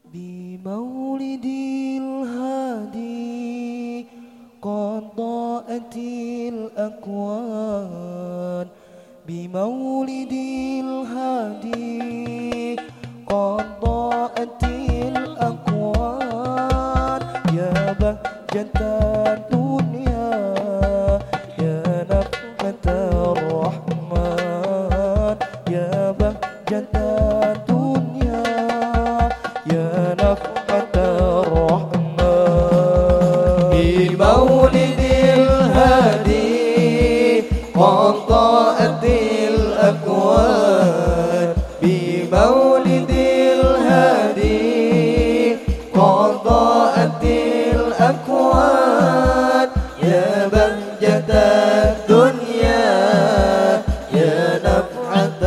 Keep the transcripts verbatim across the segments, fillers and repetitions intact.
بمولد الهادي قد ضاءت الأكوان، بمولد الهادي قد ضاءت الأكوان. يا بهجة الدنيا يا نفحة الرحمن، يا بهجة الدنيا يا نفحة الرحمن. بمولد الهادي قد ضاءت الأكوان، بمولد الهادي قد ضاءت الأكوان. يا بهجة الدنيا يا نفحة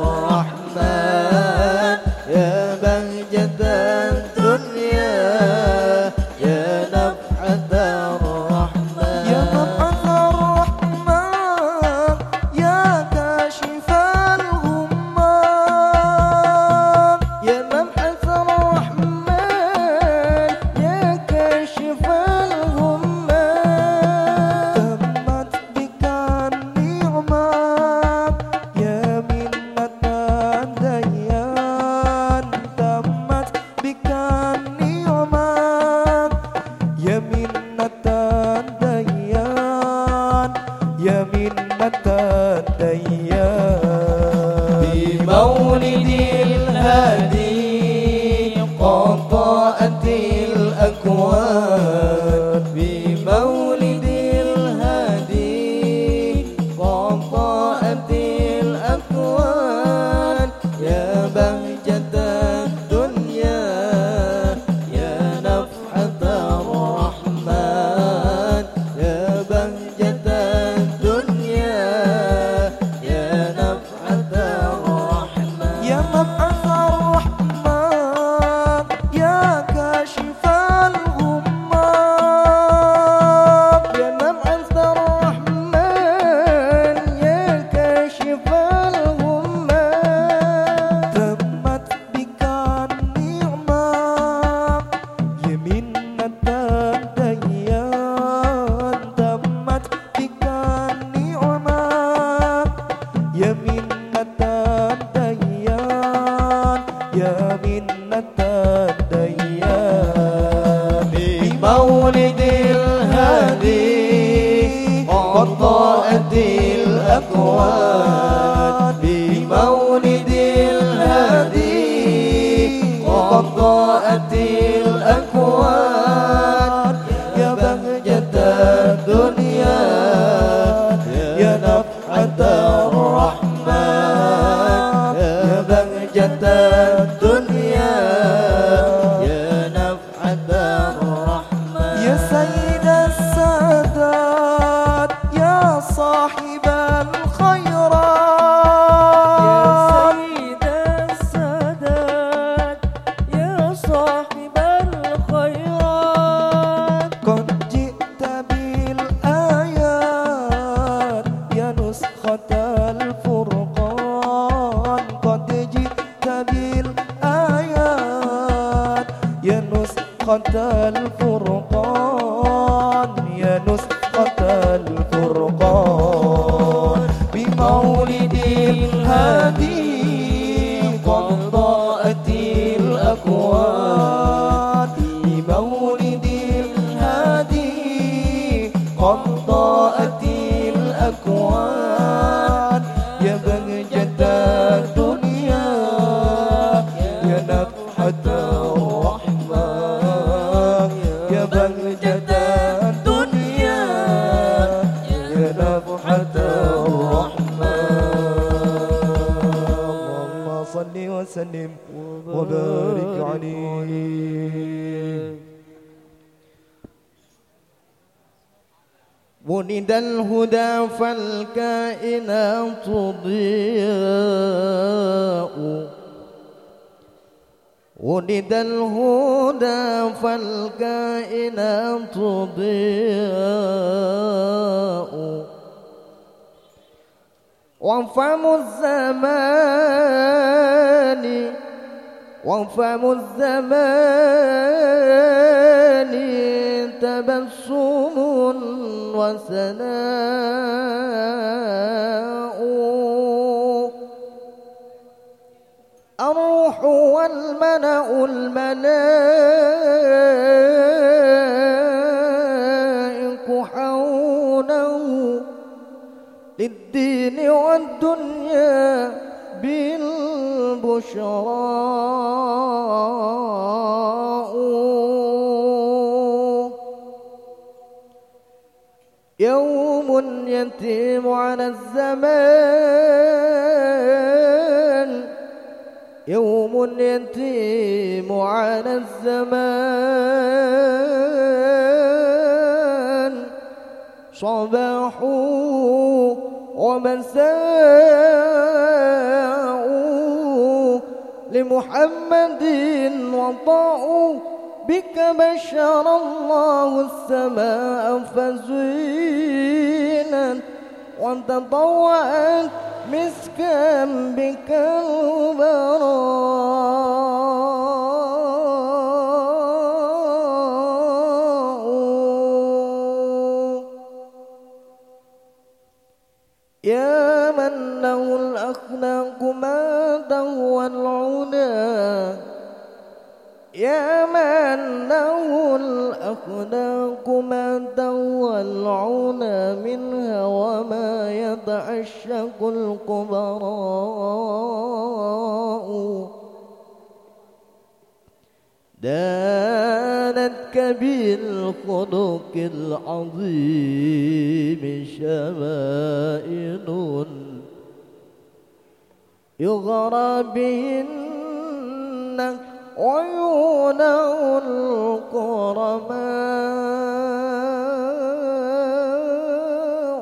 الرحمن، يا بهجة الدنيا يا نفحة الرحمن. يا نفحة الرحمن يا كاشف الغمام، يا نفحة الرحمن يا كاشف الغمام. تمت بك النعمة يا منة الديان، تمت بك النعمة يا منة الديان، يا منة الديان. بمولد الهادي قد ضاءت الأكوان، بمولد الهادي قد ضاءت الأكوان. يا بهجة الدنيا يا نفحة الرحمن، يا بهجة الدنيا يا نفحة الرحمن. يا نفحة الرحمن يا كاشف الغمام، يا نفحة الرحمن يا كاشف الغمام. تمت بك النعمة يا منة الديان، تمت بك النعمة يا منة الديان، يا منة الديان. بمولد الهادي قد ضاءت الأكوان، بمولد الهادي قد ضاءت الأكوان. يا بهجة الدنيا يا نفحة الرحمن، يا بهجة الدنيا يا نفحة الرحمن. يا سيد السادات يا صاحب الخيرات، يا سيد السادات يا صاحب الخيرات. قد جئت بالآيات يا نسخة الفرقان، قد جئت بالآيات يا نسخة الفرقان، يا نسخة الفرقان. بمولد الهادي قد ضاءت الأكوان، بمولد الهادي قد ضاءت الأكوان. يا بهجة الدنيا يا نفحة الرحمن، يا بهجة الدنيا يا نفحة الرحمن. اللهم صل وسلم وبارك عليه. ولد الهدى فالكائنات ضياء، ولد الهدى فالكائنات ضياء. وفم الزمان وفم الزمان تبسم وسناء الروح والملأ الملائك حوله للدين والدنيا بالبشراء يوم يتيم على الزمان يوم يتيم على الزمان صباح ومساء لمحمد وضاء بك بشر الله السماء فزينت وتضوأت مسكا بك البراء يا من له الأخلاق ما تهوى العلا يا من له الأخلاق ما تهوى العلا منها وما يتعشق الكبراء دانتك بالخلق العظيم شمائل يغرى بهن عيونه الكرماء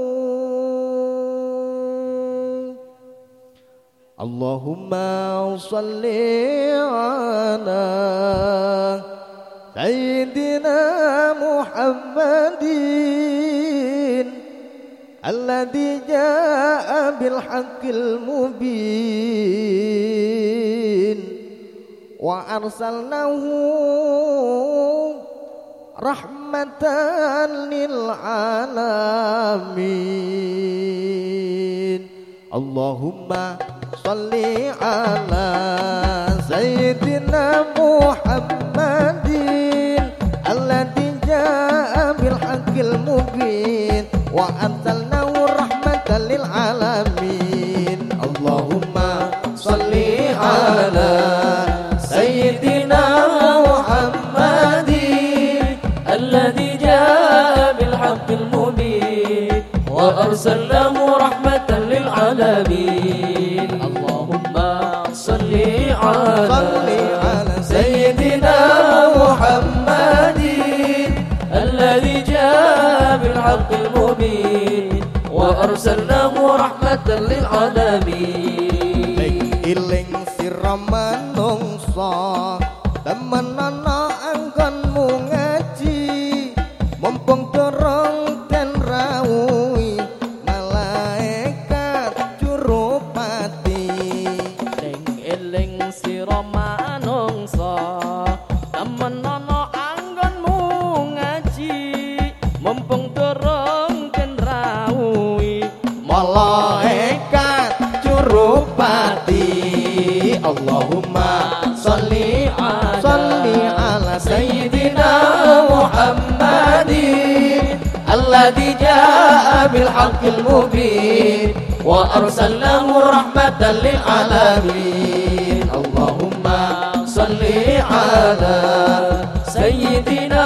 اللهم صل على سيدنا محمد الذي جاء بالحق المبين وأرسلناه رحمة للعالمين اللهم صل على سيدنا محمد الذي جاء بالحق المبين وأرسلناه رحمة للعالمين اللهم صل على سيدنا محمد الذي جاء بالحق المبين وأرسلناه رحمة للعالمين اللهم صل على سيدنا محمد الذي جاء بالحق المبين وأرسلناه رحمة للعالمين iling sira manungsa temenana anggonmu ngaji mumpung durung den rawuhi malaikat jurupati ning eling sira manungsa temenana anggonmu ngaji mumpung durung den rawuhi malaikat jurupati Allahumma salli ala, salli ala sayyidina Muhammadin alladhi jaa bil haqqil mubin wa arsalnahu rahmatan lil alamin Allahumma salli ala sayyidina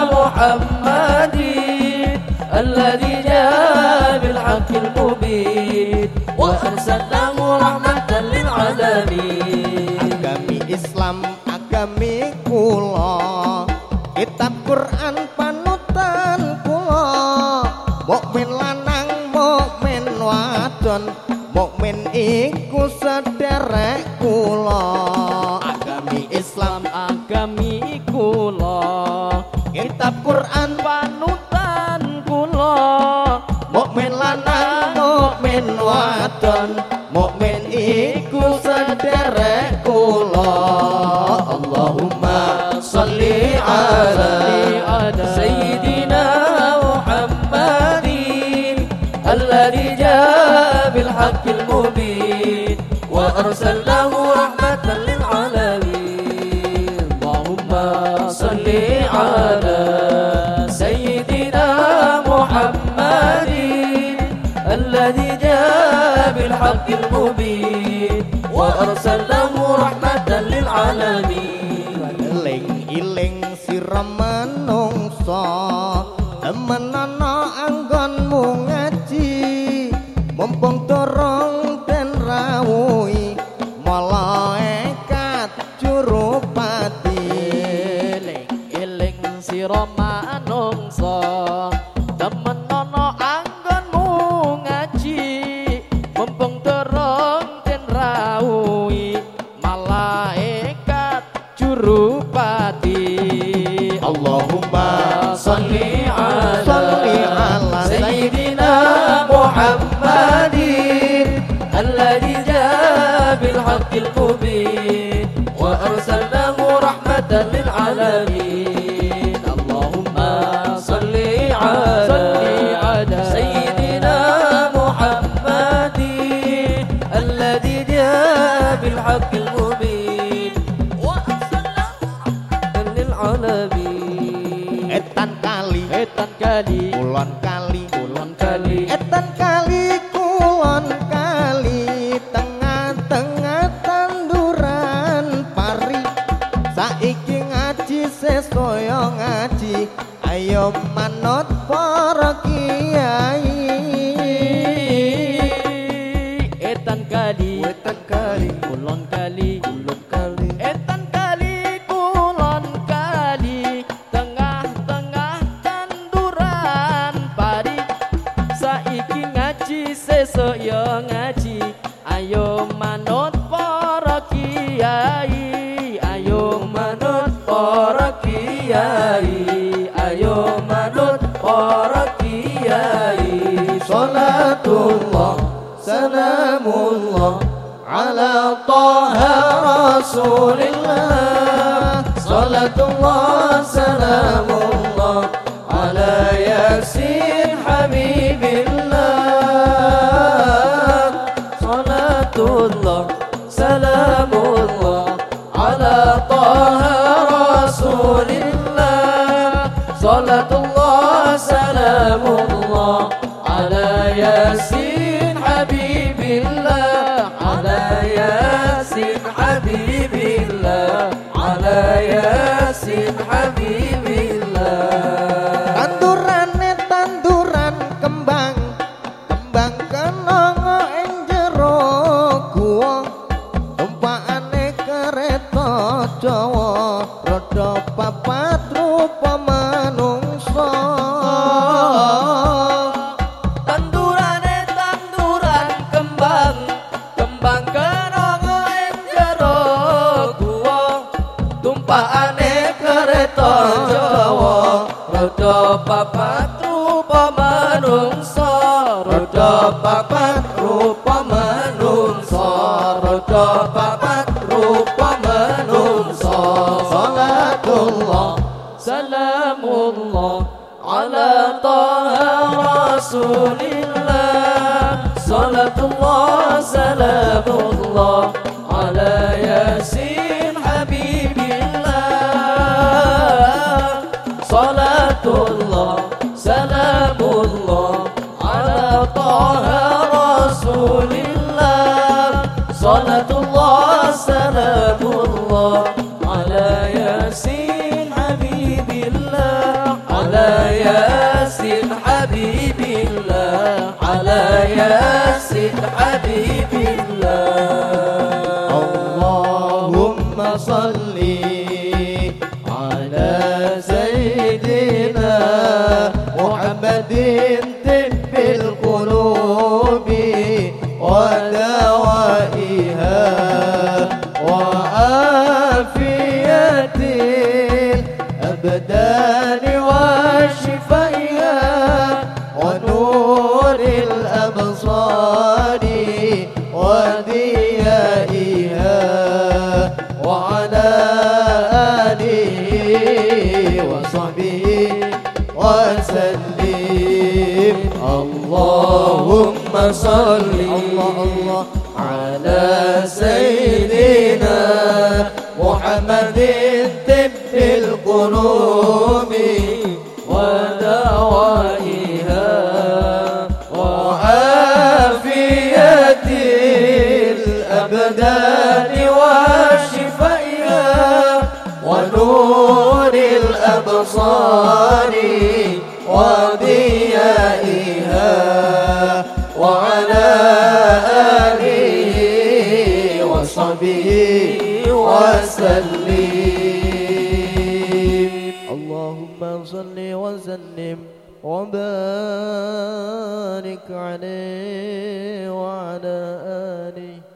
Muhammadin alladhi jaa bil haqqil mubin wa arsalnahu rahmatan lil alamin agami Islam agami kula kitab Quran panutan kula mukmin lanang mukmin wadon mukmin iku sederek kula agami Islam agami kula kitab Quran panutan kula mukmin lanang mukmin wadon mukmin iku sederek kula Allahumma salli ala سيدنا محمد الذي جاء بالحق المبين وأرسلناه رحمة للعالمين اللهم صل على سيدنا محمد الذي جاء بالحق المبين وأرسلناه رحمة للعالمين iling sira manungsa temenana anggonmu ngaji mumpung dorong den rawuhi malaikat jurupati eling eling sira manungsa temenana anggonmu ngaji mumpung dorong den rawuhi malaikat jurupati Allahumma salli ala salli ala sayyidina Muhammadin alladzi jaa bil haqqil mubin wa arsalnahu rahmatan lil alamin Allahumma salli ala sayyidina Muhammadin alladzi jaa bil haqqil mubin wa arsalnahu rahmatan lil alamin etan kali etan kali kulon kali kulon kali etan kali kulon kali tengah-tengah tanduran pari saiki ngaji sesoyo ngaji ayo manut para kiai etan kali etan kali kulon kali kulon kali etan kali kulon kali tengah-tengah tanduran pari saiki ngaji sesuk yo ngaji ayo manut para kiai ayo manut para kiai ayo manut para kiai salatullah salamullah ala taha rasulillah salatullah salamullah ala yasin habibillah salatullah salamullah ala taha rasulillah salatullah salamullah ala yasin habibillah ala yasin habibillah ala yasin habibillah tandurane tanduran kembang kembang kenanga ing jero guwa tumpakane kereta Jawa rada papat rupa manungsa tandurane tanduran kembang kembang kenanga ing jero guwa tumpakane kereta Jawa rada papat rupa manungsa rada papat rupa manungsa rada papat rupa manungsa salatullah salamullah ala taha rasulillah salatullah salamullah ala yasin habibillah salatullah salamullah ala taha rasulillah salatullah salamullah ala yasin habibillah ala yasin habibillah ala yasin habibillah Allahumma salli ala sayyidina Muhammadin tibbil qulubi wa dawaiha wa afiyatil abdani wa shifaiha wa nuril absari wa اللهم صل الله الله على سيدنا محمد طب القلوب ودوائها وعافية الأبدان وشفائها ونور الأبصار وضيائها وعلى آله وصحبه وسلم. اللهم صل وسلم وبارك عليه وعلى آله